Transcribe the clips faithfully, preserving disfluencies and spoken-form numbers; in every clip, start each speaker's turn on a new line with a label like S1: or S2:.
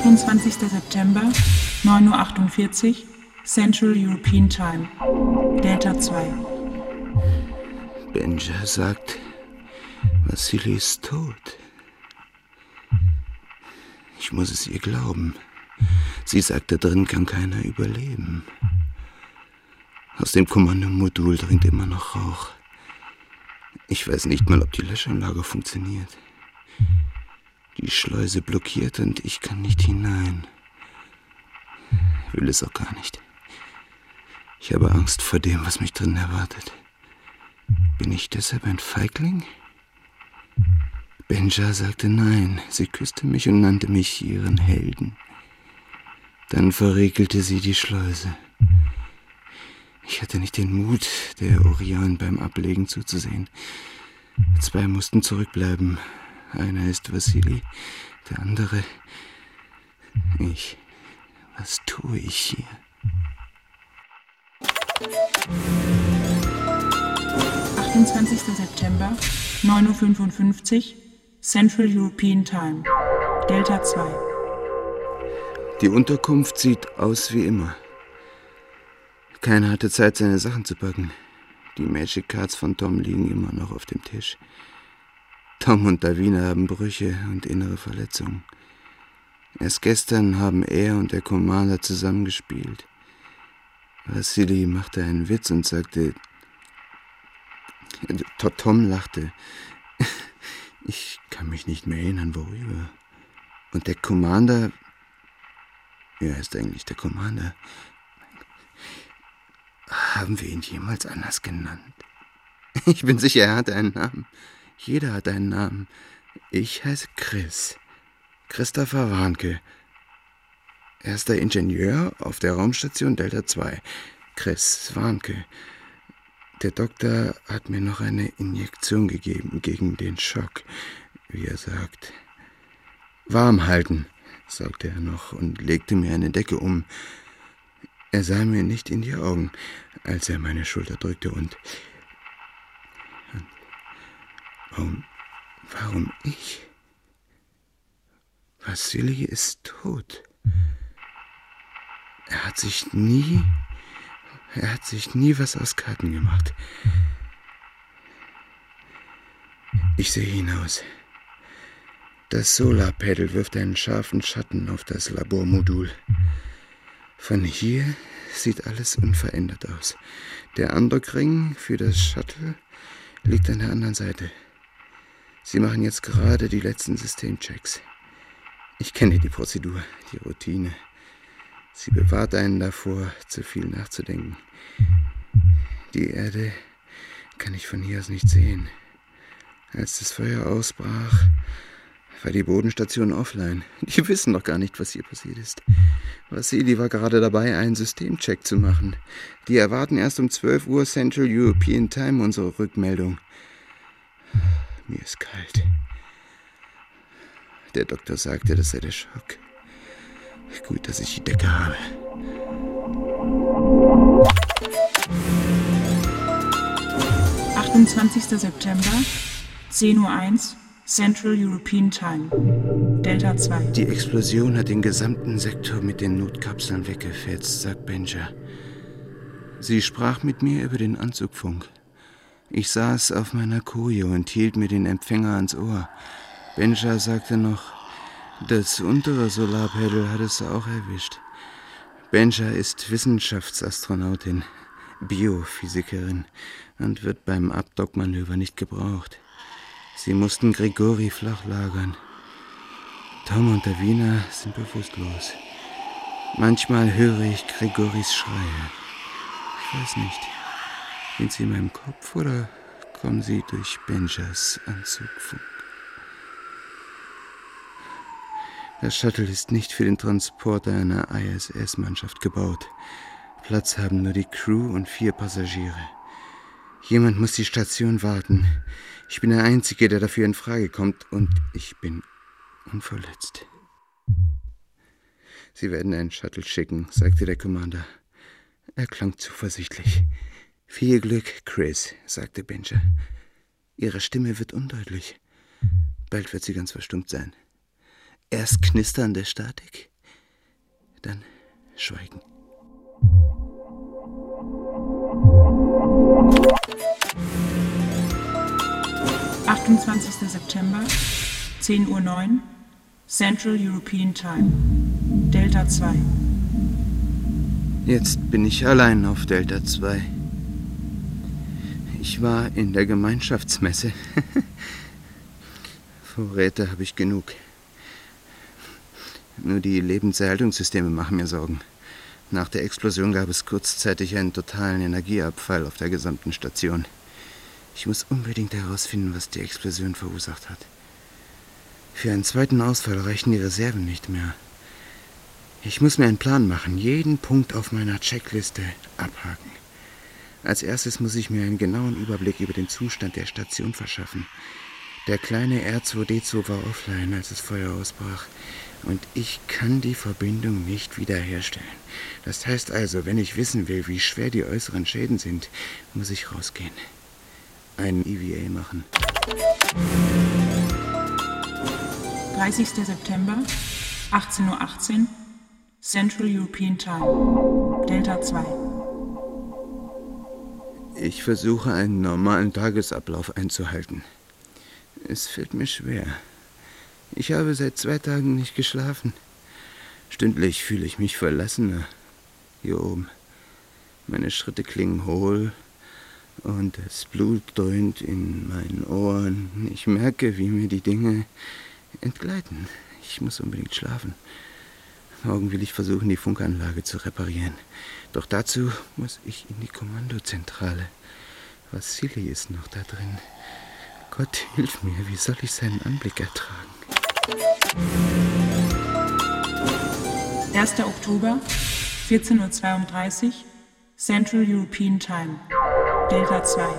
S1: achtundzwanzigster September, neun Uhr achtundvierzig, Central European Time, Delta zwei.
S2: Benja sagt, Wassili ist tot. Ich muss es ihr glauben. Sie sagt, da drin kann keiner überleben. Aus dem Kommandomodul dringt immer noch Rauch. Ich weiß nicht mal, ob die Löschanlage funktioniert. Die Schleuse blockiert und ich kann nicht hinein. Will es auch gar nicht. Ich habe Angst vor dem, was mich drin erwartet. Bin ich deshalb ein Feigling? Benja sagte nein. Sie küsste mich und nannte mich ihren Helden. Dann verriegelte sie die Schleuse. Ich hatte nicht den Mut, der Orion beim Ablegen zuzusehen. Zwei mussten zurückbleiben. Einer ist Wassili, der andere ich. Was tue ich hier?
S1: achtundzwanzigster September, neun Uhr fünfundfünfzig, Central European Time, Delta zwei.
S2: Die Unterkunft sieht aus wie immer. Keiner hatte Zeit, seine Sachen zu packen. Die Magic Cards von Tom liegen immer noch auf dem Tisch. Tom und Davina haben Brüche und innere Verletzungen. Erst gestern haben er und der Commander zusammengespielt. Wassili machte einen Witz und sagte... Tom lachte. Ich kann mich nicht mehr erinnern, worüber. Und der Commander... Wer ist eigentlich der Commander? Haben wir ihn jemals anders genannt? Ich bin sicher, er hatte einen Namen. Jeder hat einen Namen. Ich heiße Chris. Christopher Warnke. Erster Ingenieur auf der Raumstation Delta zwei. Chris Warnke. Der Doktor hat mir noch eine Injektion gegeben gegen den Schock, wie er sagt. Warm halten, sagte er noch und legte mir eine Decke um. Er sah mir nicht in die Augen, als er meine Schulter drückte und... Warum, warum ich? Wassili ist tot. Er hat sich nie... Er hat sich nie was aus Karten gemacht. Ich sehe hinaus. Das Solarpanel wirft einen scharfen Schatten auf das Labormodul. Von hier sieht alles unverändert aus. Der Andokring für das Shuttle liegt an der anderen Seite. Sie machen jetzt gerade die letzten Systemchecks. Ich kenne die Prozedur, die Routine. Sie bewahrt einen davor, zu viel nachzudenken. Die Erde kann ich von hier aus nicht sehen. Als das Feuer ausbrach, war die Bodenstation offline. Die wissen doch gar nicht, was hier passiert ist. Wassili war gerade dabei, einen Systemcheck zu machen. Die erwarten erst um zwölf Uhr Central European Time unsere Rückmeldung. Mir ist kalt. Der Doktor sagte, das sei der Schock. Gut, dass ich die Decke habe.
S1: achtundzwanzigster September, zehn Uhr eins, Central European Time, Delta zwei.
S2: Die Explosion hat den gesamten Sektor mit den Notkapseln weggefetzt, sagt Benja. Sie sprach mit mir über den Anzugfunk. Ich saß auf meiner Koje und hielt mir den Empfänger ans Ohr. Benja sagte noch, das untere Solarpanel hat es auch erwischt. Benja ist Wissenschaftsastronautin, Biophysikerin und wird beim Abdockmanöver nicht gebraucht. Sie mussten Grigori flach lagern. Tom und Davina sind bewusstlos. Manchmal höre ich Grigoris Schreie. Ich weiß nicht, sind sie in meinem Kopf oder kommen sie durch Benjas Anzugfunk? Das Shuttle ist nicht für den Transport einer I S S-Mannschaft gebaut. Platz haben nur die Crew und vier Passagiere. Jemand muss die Station warten. Ich bin der Einzige, der dafür in Frage kommt, und ich bin unverletzt. Sie werden einen Shuttle schicken, sagte der Commander. Er klang zuversichtlich. Viel Glück, Chris, sagte Benja. Ihre Stimme wird undeutlich. Bald wird sie ganz verstummt sein. Erst knisternde Statik, Dann Schweigen.
S1: achtundzwanzigster September, zehn Uhr neun, Central European Time, Delta zwei.
S2: Jetzt bin ich allein auf Delta zwei. Ich war in der Gemeinschaftsmesse. Vorräte habe ich genug. Nur die Lebenserhaltungssysteme machen mir Sorgen. Nach der Explosion gab es kurzzeitig einen totalen Energieabfall auf der gesamten Station. Ich muss unbedingt herausfinden, was die Explosion verursacht hat. Für einen zweiten Ausfall reichen die Reserven nicht mehr. Ich muss mir einen Plan machen, jeden Punkt auf meiner Checkliste abhaken. Als erstes muss ich mir einen genauen Überblick über den Zustand der Station verschaffen. Der kleine R zwei D zwei war offline, als das Feuer ausbrach. Und ich kann die Verbindung nicht wiederherstellen. Das heißt also, wenn ich wissen will, wie schwer die äußeren Schäden sind, muss ich rausgehen. Einen E V A machen.
S1: dreißigster September, achtzehn Uhr achtzehn, Central European Time, Delta zwei.
S2: Ich versuche, einen normalen Tagesablauf einzuhalten. Es fällt mir schwer. Ich habe seit zwei Tagen nicht geschlafen. Stündlich fühle ich mich verlassener. Hier oben. Meine Schritte klingen hohl und das Blut dröhnt in meinen Ohren. Ich merke, wie mir die Dinge entgleiten. Ich muss unbedingt schlafen. Morgen will ich versuchen, die Funkanlage zu reparieren. Doch dazu muss ich in die Kommandozentrale. Wassili ist noch da drin. Gott, hilf mir, wie soll ich seinen Anblick ertragen?
S1: erster Oktober, vierzehn Uhr zweiunddreißig, Central European Time, Delta zwei.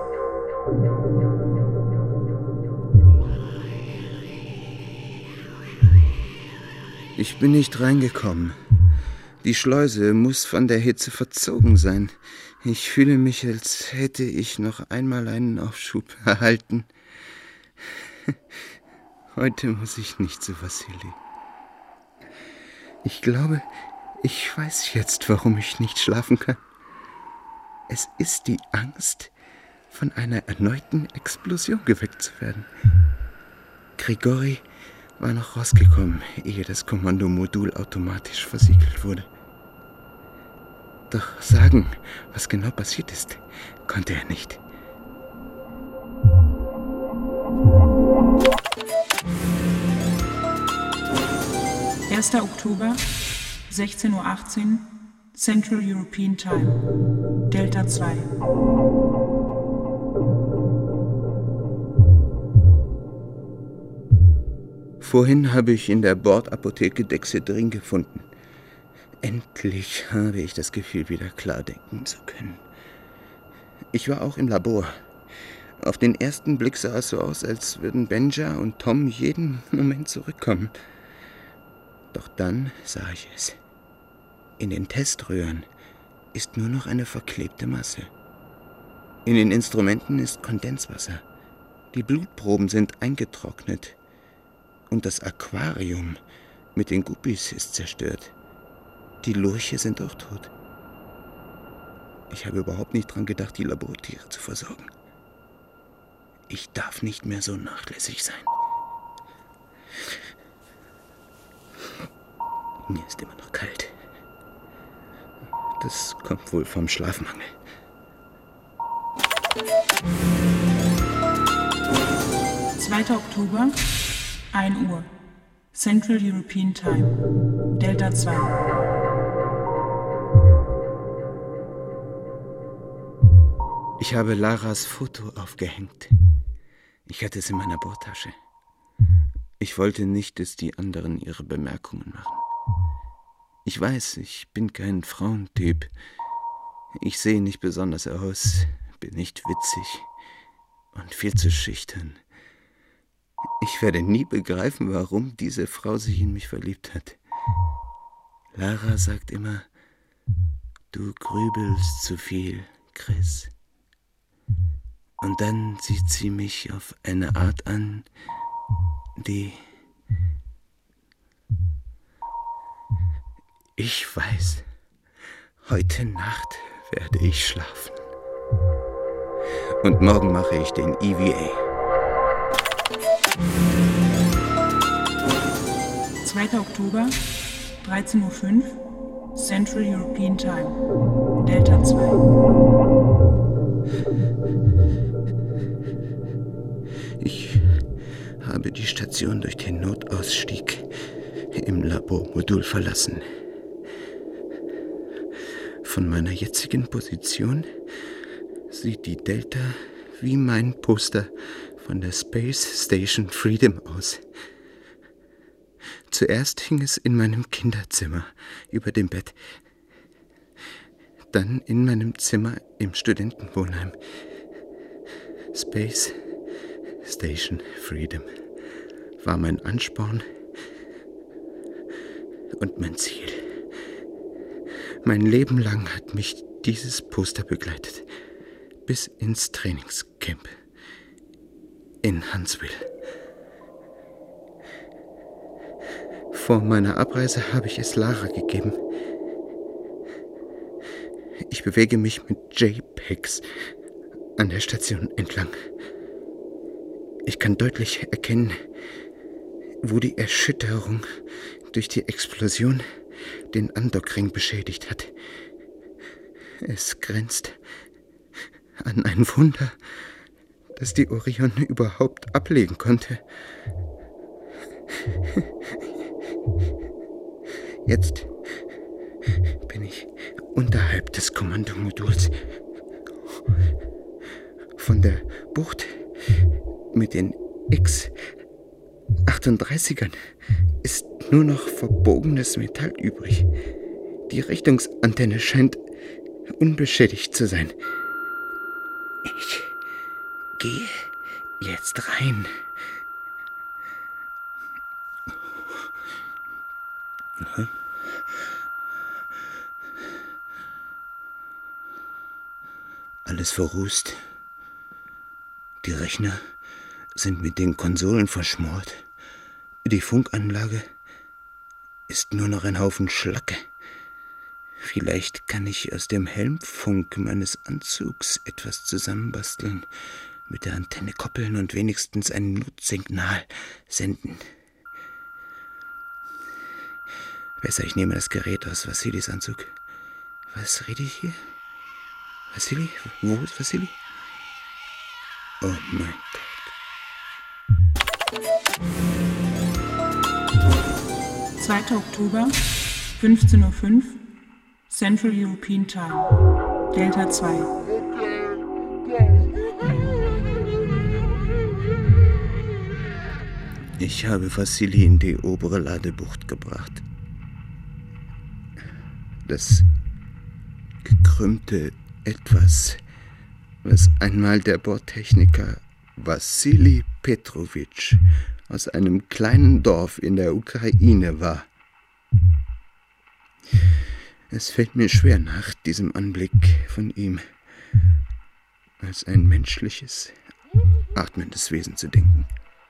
S2: Ich bin nicht reingekommen. Die Schleuse muss von der Hitze verzogen sein. Ich fühle mich, als hätte ich noch einmal einen Aufschub erhalten. Heute muss ich nicht zu Wassili. Ich glaube, ich weiß jetzt, warum ich nicht schlafen kann. Es ist die Angst, von einer erneuten Explosion geweckt zu werden. Grigori war noch rausgekommen, ehe das Kommandomodul automatisch versiegelt wurde. Doch sagen, was genau passiert ist, konnte er nicht.
S1: erster Oktober, sechzehn Uhr achtzehn, Central European Time, Delta zwei.
S2: Vorhin habe ich in der Bordapotheke Dexedrin gefunden. Endlich habe ich das Gefühl, wieder klar denken zu können. Ich war auch im Labor. Auf den ersten Blick sah es so aus, als würden Benja und Tom jeden Moment zurückkommen. Doch dann sah ich es. In den Teströhren ist nur noch eine verklebte Masse. In den Instrumenten ist Kondenswasser. Die Blutproben sind eingetrocknet. Und das Aquarium mit den Guppies ist zerstört. Die Lurche sind auch tot. Ich habe überhaupt nicht dran gedacht, die Labortiere zu versorgen. Ich darf nicht mehr so nachlässig sein. Mir ist immer noch kalt. Das kommt wohl vom Schlafmangel.
S1: zweiter Oktober, ein Uhr, Central European Time, Delta zwei.
S2: Ich habe Laras Foto aufgehängt. Ich hatte es in meiner Bordtasche. Ich wollte nicht, dass die anderen ihre Bemerkungen machen. Ich weiß, ich bin kein Frauentyp. Ich sehe nicht besonders aus, bin nicht witzig und viel zu schüchtern. Ich werde nie begreifen, warum diese Frau sich in mich verliebt hat. Lara sagt immer, du grübelst zu viel, Chris. Und dann sieht sie mich auf eine Art an, die... Ich weiß, heute Nacht werde ich schlafen. Und morgen mache ich den E V A.
S1: zweiter Oktober, dreizehn Uhr fünf, Central European Time, Delta zwei.
S2: Ich habe die Station durch den Notausstieg im Labormodul verlassen. Von meiner jetzigen Position sieht die Delta wie mein Poster von der Space Station Freedom aus. Zuerst hing es in meinem Kinderzimmer über dem Bett, dann in meinem Zimmer im Studentenwohnheim. Space Station Freedom war mein Ansporn und mein Ziel. Mein Leben lang hat mich dieses Poster begleitet, bis ins Trainingscamp in Huntsville. Vor meiner Abreise habe ich es Lara gegeben. Ich bewege mich mit JPEGs an der Station entlang. Ich kann deutlich erkennen, wo die Erschütterung durch die Explosion den Andockring beschädigt hat. Es grenzt an ein Wunder, dass die Orion überhaupt ablegen konnte. Jetzt bin ich unterhalb des Kommandomoduls. Von der Bucht mit den X achtunddreißigern ist nur noch verbogenes Metall übrig. Die Richtungsantenne scheint unbeschädigt zu sein. Ich gehe jetzt rein. Alles verrußt. Die Rechner sind mit den Konsolen verschmort. Die Funkanlage ist nur noch ein Haufen Schlacke. Vielleicht kann ich aus dem Helmfunk meines Anzugs etwas zusammenbasteln, mit der Antenne koppeln und wenigstens ein Notsignal senden. Besser, ich nehme das Gerät aus Vassilis Anzug. Was rede ich hier? Vassili? Wo ist Vassili? Oh mein Gott.
S1: zweiter Oktober, fünfzehn Uhr fünf, Central European Time, Delta zwei.
S2: Ich habe Vassili in die obere Ladebucht gebracht. Das gekrümmte Etwas, was einmal der Bordtechniker Wassili Petrowitsch aus einem kleinen Dorf in der Ukraine war. Es fällt mir schwer, nach diesem Anblick von ihm als ein menschliches, atmendes Wesen zu denken.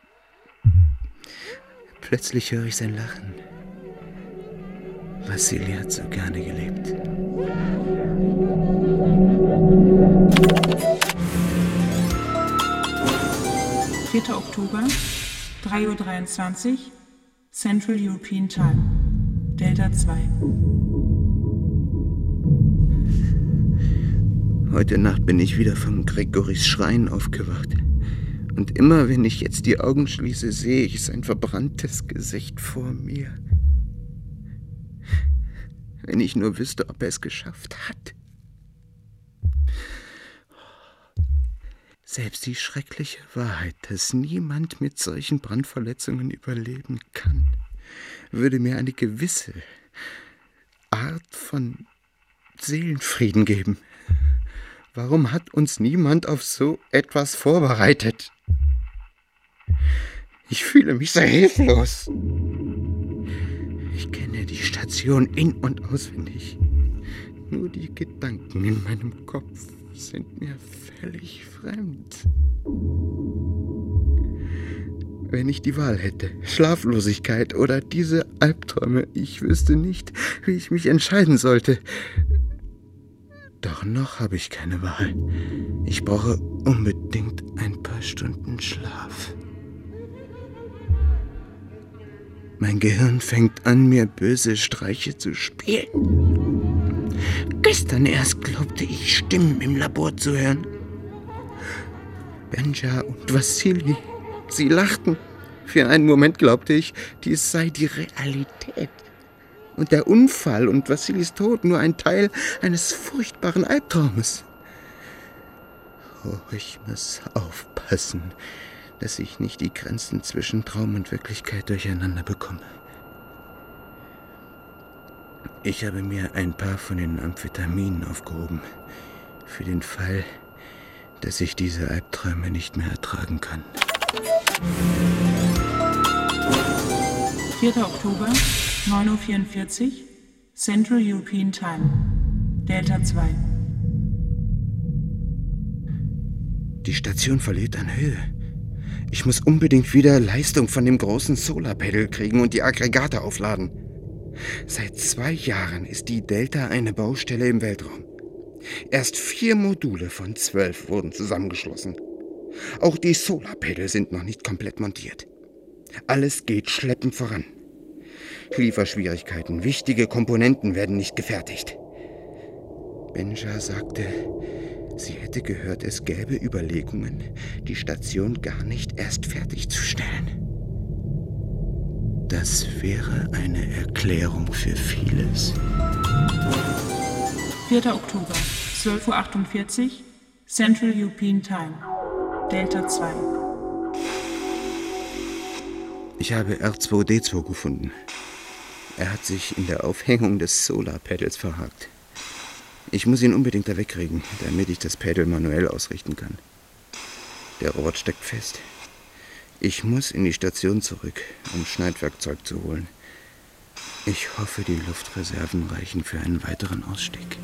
S2: Plötzlich höre ich sein Lachen. Vassili hat so gerne gelebt.
S1: vierter Oktober, drei Uhr dreiundzwanzig, Central European Time, Delta zwei.
S2: Heute Nacht bin ich wieder von Gregoris Schrein aufgewacht. Und immer, wenn ich jetzt die Augen schließe, sehe ich sein verbranntes Gesicht vor mir. Wenn ich nur wüsste, ob er es geschafft hat. Selbst die schreckliche Wahrheit, dass niemand mit solchen Brandverletzungen überleben kann, würde mir eine gewisse Art von Seelenfrieden geben. Warum hat uns niemand auf so etwas vorbereitet? Ich fühle mich so hilflos. Ich kenne die Station in- und auswendig. Nur die Gedanken in meinem Kopf sind mir völlig fremd. Wenn ich die Wahl hätte, Schlaflosigkeit oder diese Albträume, ich wüsste nicht, wie ich mich entscheiden sollte. Doch noch habe ich keine Wahl. Ich brauche unbedingt ein paar Stunden Schlaf. Mein Gehirn fängt an, mir böse Streiche zu spielen. Gestern erst glaubte ich, Stimmen im Labor zu hören. Benja und Wassili, sie lachten. Für einen Moment glaubte ich, dies sei die Realität. Und der Unfall und Wassilis Tod nur ein Teil eines furchtbaren Albtraumes. Oh, ich muss aufpassen, dass ich nicht die Grenzen zwischen Traum und Wirklichkeit durcheinander bekomme. Ich habe mir ein paar von den Amphetaminen aufgehoben, für den Fall, dass ich diese Albträume nicht mehr ertragen kann.
S1: vierter Oktober, neun Uhr vierundvierzig, Central European Time, Delta zwei.
S2: Die Station verliert an Höhe. Ich muss unbedingt wieder Leistung von dem großen Solarpedal kriegen und die Aggregate aufladen. Seit zwei Jahren ist die Delta eine Baustelle im Weltraum. Erst vier Module von zwölf wurden zusammengeschlossen. Auch die Solarpedal sind noch nicht komplett montiert. Alles geht schleppend voran. Lieferschwierigkeiten, wichtige Komponenten werden nicht gefertigt. Benja sagte, sie hätte gehört, es gäbe Überlegungen, die Station gar nicht erst fertigzustellen. Das wäre eine Erklärung für vieles.
S1: vierter Oktober, zwölf Uhr achtundvierzig, Central European Time, Delta zwei.
S2: Ich habe R zwei D zwei gefunden. Er hat sich in der Aufhängung des Solarpedals verhakt. Ich muss ihn unbedingt da wegkriegen, damit ich das Pedal manuell ausrichten kann. Der Roboter steckt fest. Ich muss in die Station zurück, um Schneidwerkzeug zu holen. Ich hoffe, die Luftreserven reichen für einen weiteren Ausstieg.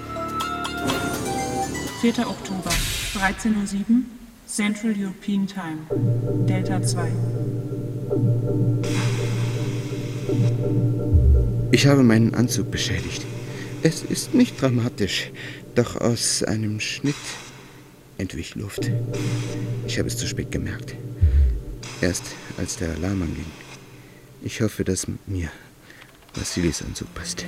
S1: vierter Oktober, dreizehn Uhr sieben, Central European Time, Delta zwei.
S2: Ich habe meinen Anzug beschädigt. Es ist nicht dramatisch, doch aus einem Schnitt entwich Luft. Ich habe es zu spät gemerkt. Erst als der Alarm anging. Ich hoffe, dass mir Wassilis Anzug passt.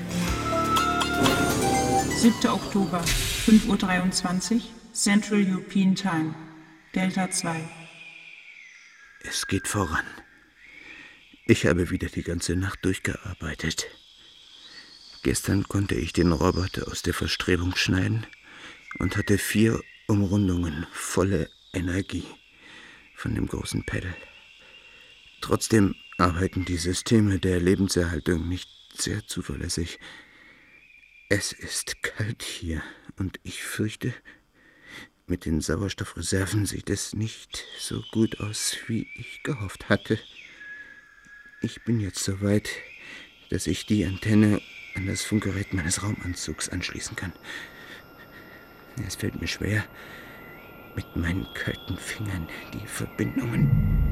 S1: siebter Oktober, fünf Uhr dreiundzwanzig, Central European Time, Delta zwei.
S2: Es geht voran. Ich habe wieder die ganze Nacht durchgearbeitet. Gestern konnte ich den Roboter aus der Verstrebung schneiden und hatte vier Umrundungen volle Energie von dem großen Pedal. Trotzdem arbeiten die Systeme der Lebenserhaltung nicht sehr zuverlässig. Es ist kalt hier und ich fürchte, mit den Sauerstoffreserven sieht es nicht so gut aus, wie ich gehofft hatte. Ich bin jetzt so weit, dass ich die Antenne an das Funkgerät meines Raumanzugs anschließen kann. Es fällt mir schwer, mit meinen kalten Fingern die Verbindungen.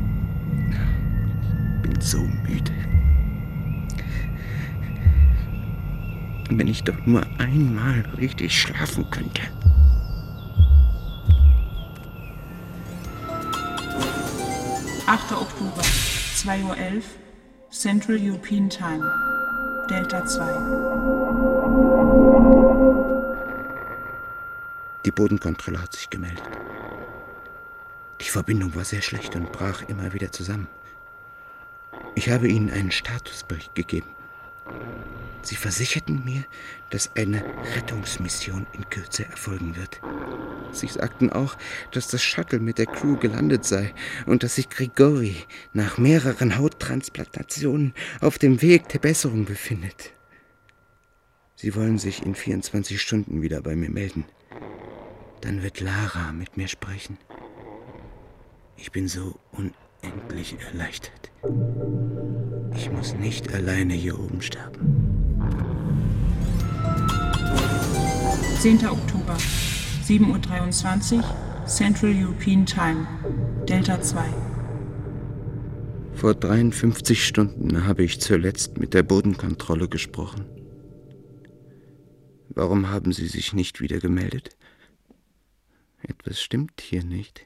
S2: Ich bin so müde. Wenn ich doch nur einmal richtig schlafen könnte.
S1: achter Oktober, zwei Uhr elf, Central European Time, Delta zwei.
S2: Die Bodenkontrolle hat sich gemeldet. Die Verbindung war sehr schlecht und brach immer wieder zusammen. Ich habe ihnen einen Statusbericht gegeben. Sie versicherten mir, dass eine Rettungsmission in Kürze erfolgen wird. Sie sagten auch, dass das Shuttle mit der Crew gelandet sei und dass sich Grigori nach mehreren Hauttransplantationen auf dem Weg der Besserung befindet. Sie wollen sich in vierundzwanzig Stunden wieder bei mir melden. Dann wird Lara mit mir sprechen. Ich bin so unendlich erleichtert. Ich muss nicht alleine hier oben sterben.
S1: zehnter Oktober, sieben Uhr dreiundzwanzig, Central European Time, Delta zwei.
S2: Vor dreiundfünfzig Stunden habe ich zuletzt mit der Bodenkontrolle gesprochen. Warum haben Sie sich nicht wieder gemeldet? Etwas stimmt hier nicht.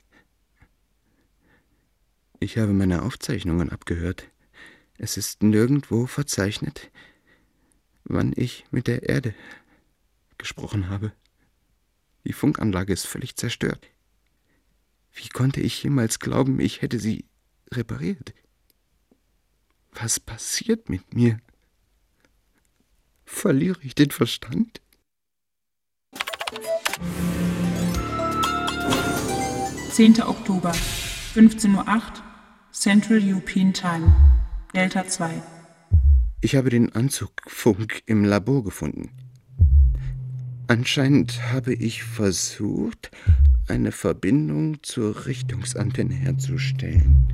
S2: Ich habe meine Aufzeichnungen abgehört. Es ist nirgendwo verzeichnet, wann ich mit der Erde gesprochen habe. Die Funkanlage ist völlig zerstört. Wie konnte ich jemals glauben, ich hätte sie repariert? Was passiert mit mir? Verliere ich den Verstand?
S1: zehnter Oktober, fünfzehn Uhr acht, Central European Time, Delta zwei.
S2: Ich habe den Anzugfunk im Labor gefunden. Anscheinend habe ich versucht, eine Verbindung zur Richtungsantenne herzustellen.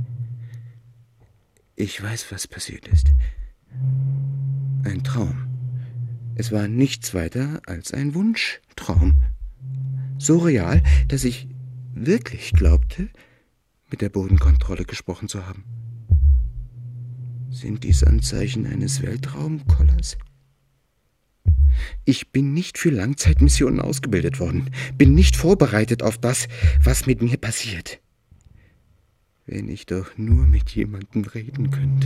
S2: Ich weiß, was passiert ist. Ein Traum. Es war nichts weiter als ein Wunschtraum. So real, dass ich wirklich glaubte, mit der Bodenkontrolle gesprochen zu haben. Sind dies Anzeichen eines Weltraumkollers? Ich bin nicht für Langzeitmissionen ausgebildet worden, bin nicht vorbereitet auf das, was mit mir passiert. Wenn ich doch nur mit jemandem reden könnte.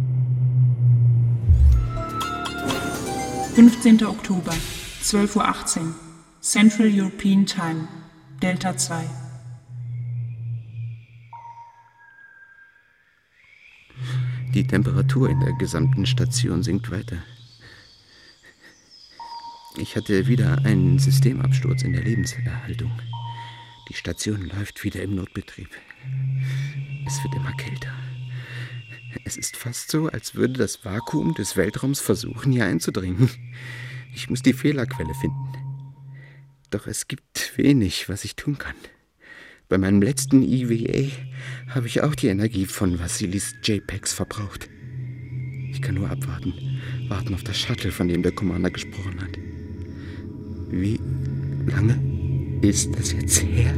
S1: fünfzehnter Oktober, zwölf Uhr achtzehn, Central European Time, Delta zwei.
S2: Die Temperatur in der gesamten Station sinkt weiter. Ich hatte wieder einen Systemabsturz in der Lebenserhaltung. Die Station läuft wieder im Notbetrieb. Es wird immer kälter. Es ist fast so, als würde das Vakuum des Weltraums versuchen, hier einzudringen. Ich muss die Fehlerquelle finden. Doch es gibt wenig, was ich tun kann. Bei meinem letzten E V A habe ich auch die Energie von Vassilis JPEGs verbraucht. Ich kann nur abwarten, warten auf das Shuttle, von dem der Commander gesprochen hat. Wie lange ist das jetzt her?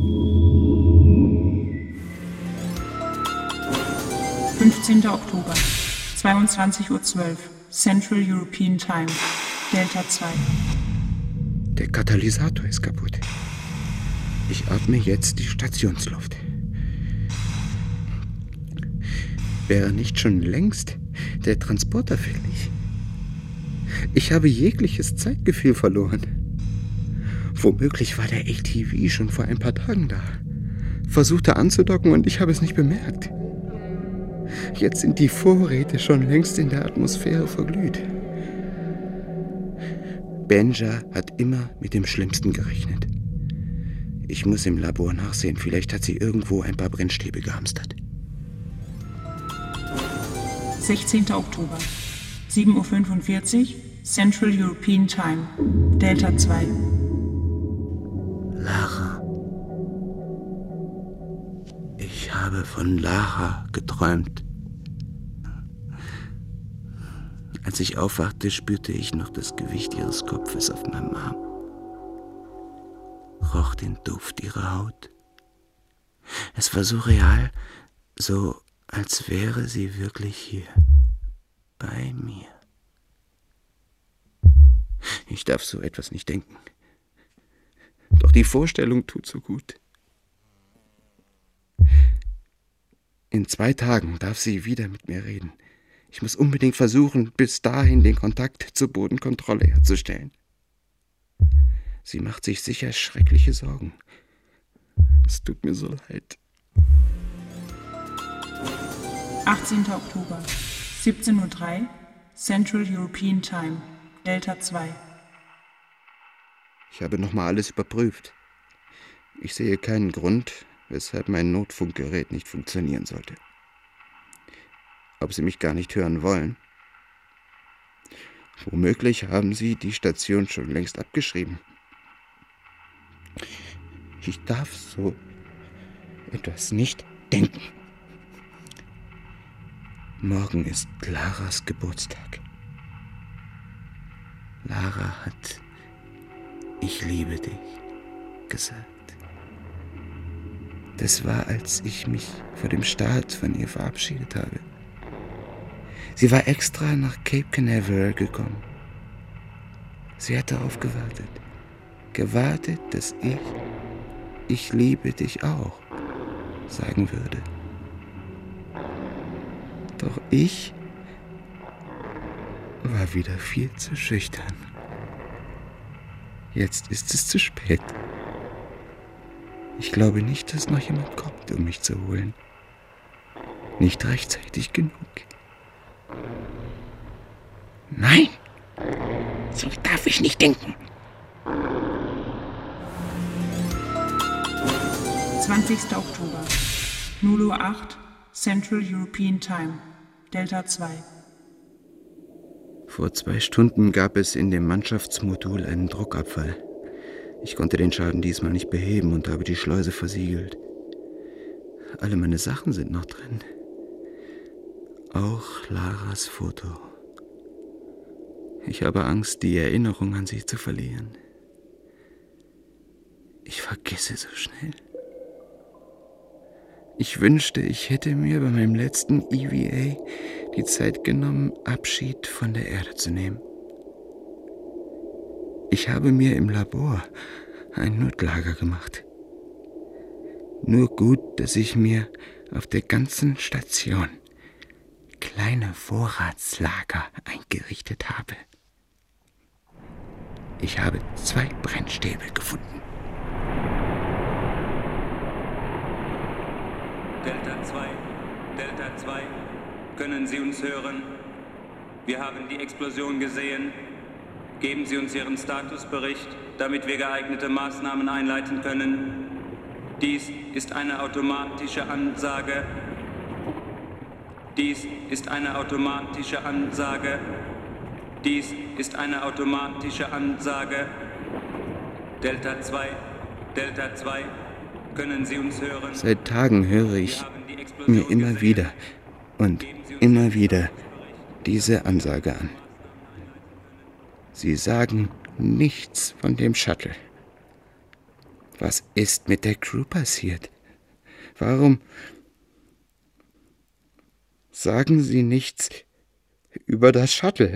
S1: fünfzehnter Oktober, zweiundzwanzig Uhr zwölf, Central European Time, Delta zwei.
S2: Der Katalysator ist kaputt. Ich atme jetzt die Stationsluft. Wäre nicht schon längst der Transporter fällig? Ich habe jegliches Zeitgefühl verloren. Womöglich war der A T V schon vor ein paar Tagen da. Versuchte anzudocken und ich habe es nicht bemerkt. Jetzt sind die Vorräte schon längst in der Atmosphäre verglüht. Benja hat immer mit dem Schlimmsten gerechnet. Ich muss im Labor nachsehen, vielleicht hat sie irgendwo ein paar Brennstäbe gehamstert.
S1: sechzehnter Oktober, sieben Uhr fünfundvierzig, Central European Time, Delta zwei.
S2: Lara. Ich habe von Lara geträumt. Als ich aufwachte, spürte ich noch das Gewicht ihres Kopfes auf meinem Arm. Roch den Duft ihrer Haut. Es war so real, so als wäre sie wirklich hier, bei mir. Ich darf so etwas nicht denken. Doch die Vorstellung tut so gut. In zwei Tagen darf sie wieder mit mir reden. Ich muss unbedingt versuchen, bis dahin den Kontakt zur Bodenkontrolle herzustellen. Sie macht sich sicher schreckliche Sorgen. Es tut mir so leid.
S1: achtzehnter Oktober, siebzehn Uhr drei, Central European Time, Delta zwei.
S2: Ich habe nochmal alles überprüft. Ich sehe keinen Grund, weshalb mein Notfunkgerät nicht funktionieren sollte. Ob Sie mich gar nicht hören wollen? Womöglich haben Sie die Station schon längst abgeschrieben. Ich darf so etwas nicht denken. Morgen ist Laras Geburtstag. Lara hat "Ich liebe dich" gesagt. Das war, als ich mich vor dem Start von ihr verabschiedet habe. Sie war extra nach Cape Canaveral gekommen. Sie hat darauf gewartet. Gewartet, dass ich, ich liebe dich auch, sagen würde. Doch ich war wieder viel zu schüchtern. Jetzt ist es zu spät. Ich glaube nicht, dass noch jemand kommt, um mich zu holen. Nicht rechtzeitig genug. Nein, so darf ich nicht denken.
S1: zwanzigster Oktober, null Uhr acht, Central European Time, Delta zwei.
S2: Vor zwei Stunden gab es in dem Mannschaftsmodul einen Druckabfall. Ich konnte den Schaden diesmal nicht beheben und habe die Schleuse versiegelt. Alle meine Sachen sind noch drin. Auch Laras Foto. Ich habe Angst, die Erinnerung an sie zu verlieren. Ich vergesse so schnell. Ich wünschte, ich hätte mir bei meinem letzten E V A die Zeit genommen, Abschied von der Erde zu nehmen. Ich habe mir im Labor ein Notlager gemacht. Nur gut, dass ich mir auf der ganzen Station kleine Vorratslager eingerichtet habe. Ich habe zwei Brennstäbe gefunden.
S3: Delta zwei, Delta zwei, können Sie uns hören? Wir haben die Explosion gesehen. Geben Sie uns Ihren Statusbericht, damit wir geeignete Maßnahmen einleiten können. Dies ist eine automatische Ansage. Dies ist eine automatische Ansage. Dies ist eine automatische Ansage. Delta zwei, Delta zwei, können Sie uns hören?
S2: Seit Tagen höre ich mir immer wieder und immer wieder diese Ansage an. Sie sagen nichts von dem Shuttle. Was ist mit der Crew passiert? Warum sagen Sie nichts über das Shuttle?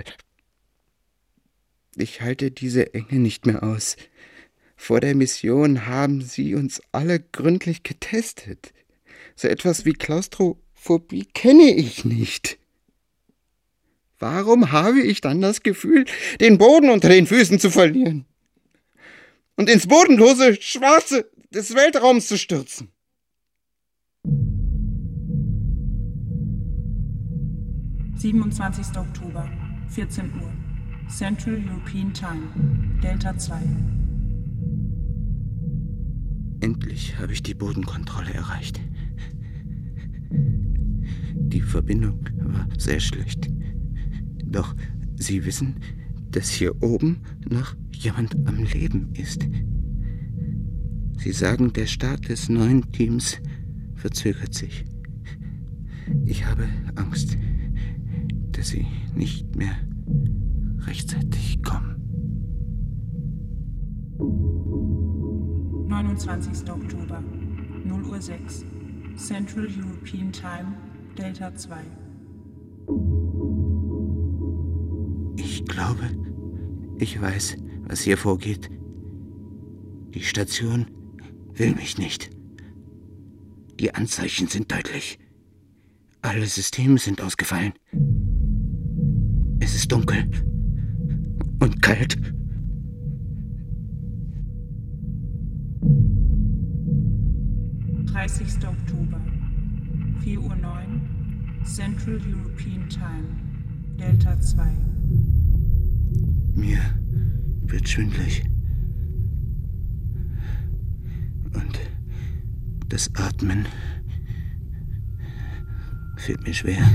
S2: Ich halte diese Enge nicht mehr aus. Vor der Mission haben Sie uns alle gründlich getestet. So etwas wie Klaustrophobie kenne ich nicht. Warum habe ich dann das Gefühl, den Boden unter den Füßen zu verlieren und ins bodenlose Schwarze des Weltraums zu stürzen?
S1: siebenundzwanzigster Oktober, vierzehn Uhr, Central European Time, Delta zwei.
S2: Endlich habe ich die Bodenkontrolle erreicht. Die Verbindung war sehr schlecht. Doch Sie wissen, dass hier oben noch jemand am Leben ist. Sie sagen, der Start des neuen Teams verzögert sich. Ich habe Angst, dass Sie nicht mehr rechtzeitig kommen.
S1: neunundzwanzigster Oktober, null Uhr sechs, Central European Time, Delta zwei.
S2: Ich glaube, ich weiß, was hier vorgeht. Die Station will mich nicht. Die Anzeichen sind deutlich. Alle Systeme sind ausgefallen. Es ist dunkel und kalt.
S1: dreißigster Oktober, vier Uhr neun, Central European Time, Delta zwei.
S2: Mir wird schwindelig. Und das Atmen fällt mir schwer.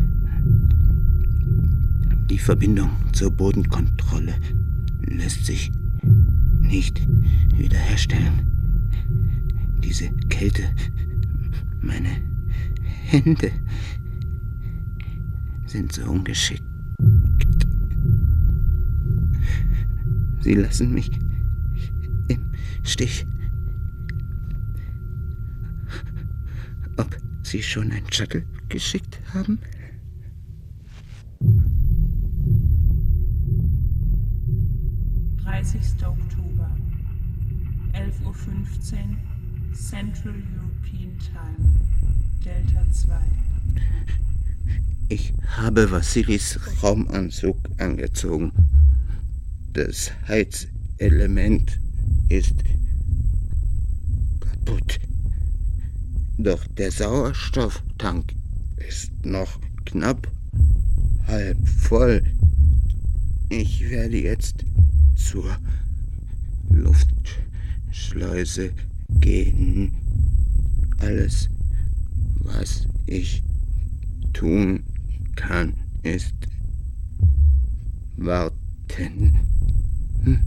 S2: Die Verbindung zur Bodenkontrolle lässt sich nicht wiederherstellen. Diese Kälte, meine Hände sind so ungeschickt. Sie lassen mich im Stich. Sie schon ein Shuttle geschickt haben?
S1: dreißigster Oktober, elf Uhr fünfzehn, Central European Time, Delta zwei.
S2: Ich habe Wassilis Raumanzug angezogen. Das Heizelement ist kaputt. Doch der Sauerstofftank ist noch knapp halb voll. Ich werde jetzt zur Luftschleuse gehen. Alles, was ich tun kann, ist warten. Hm?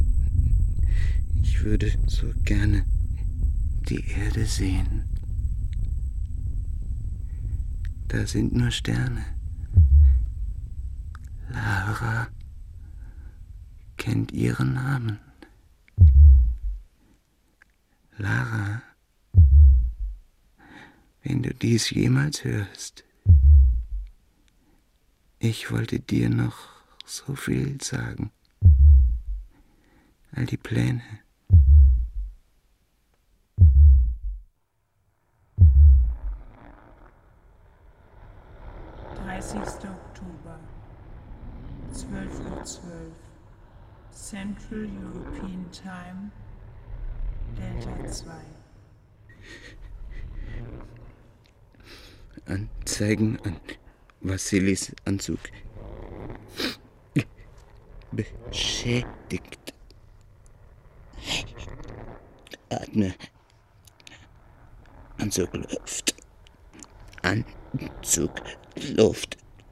S2: Ich würde so gerne die Erde sehen. Da sind nur Sterne. Lara kennt ihren Namen. Lara, wenn du dies jemals hörst, ich wollte dir noch so viel sagen. All die Pläne.
S1: dreißigster Oktober, zwölf Uhr zwölf, Central European Time, Delta zwei.
S2: Anzeigen an Wassilis Anzug. Beschädigt. Atme. Anzug Luft. Anzug Luft.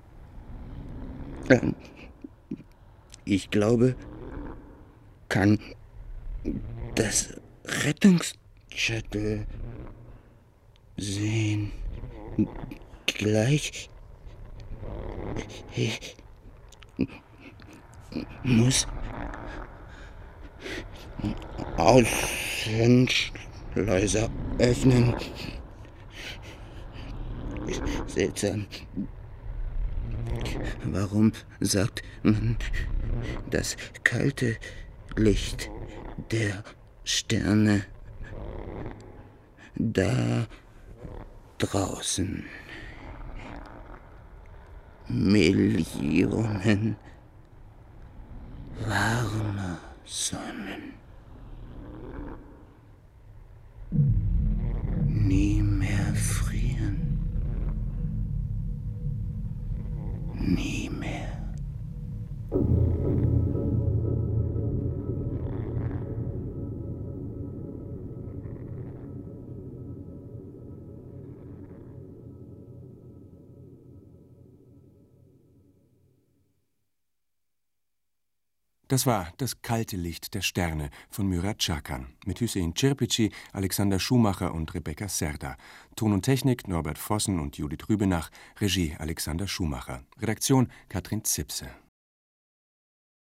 S2: Ich glaube, kann das Rettungsshuttle sehen. Gleich. Ich muss Außenschleuse öffnen. Seltsam. Warum sagt man das kalte Licht der Sterne da draußen? Millionen warme Sonnen. Nie mehr frieren. Nie mehr.
S4: Das war Das kalte Licht der Sterne von Murat Şakan mit Hüseyin Çirpici, Alexander Schumacher und Rebecca Serda. Ton und Technik Norbert Vossen und Judith Rübenach, Regie Alexander Schumacher. Redaktion Katrin Zipse.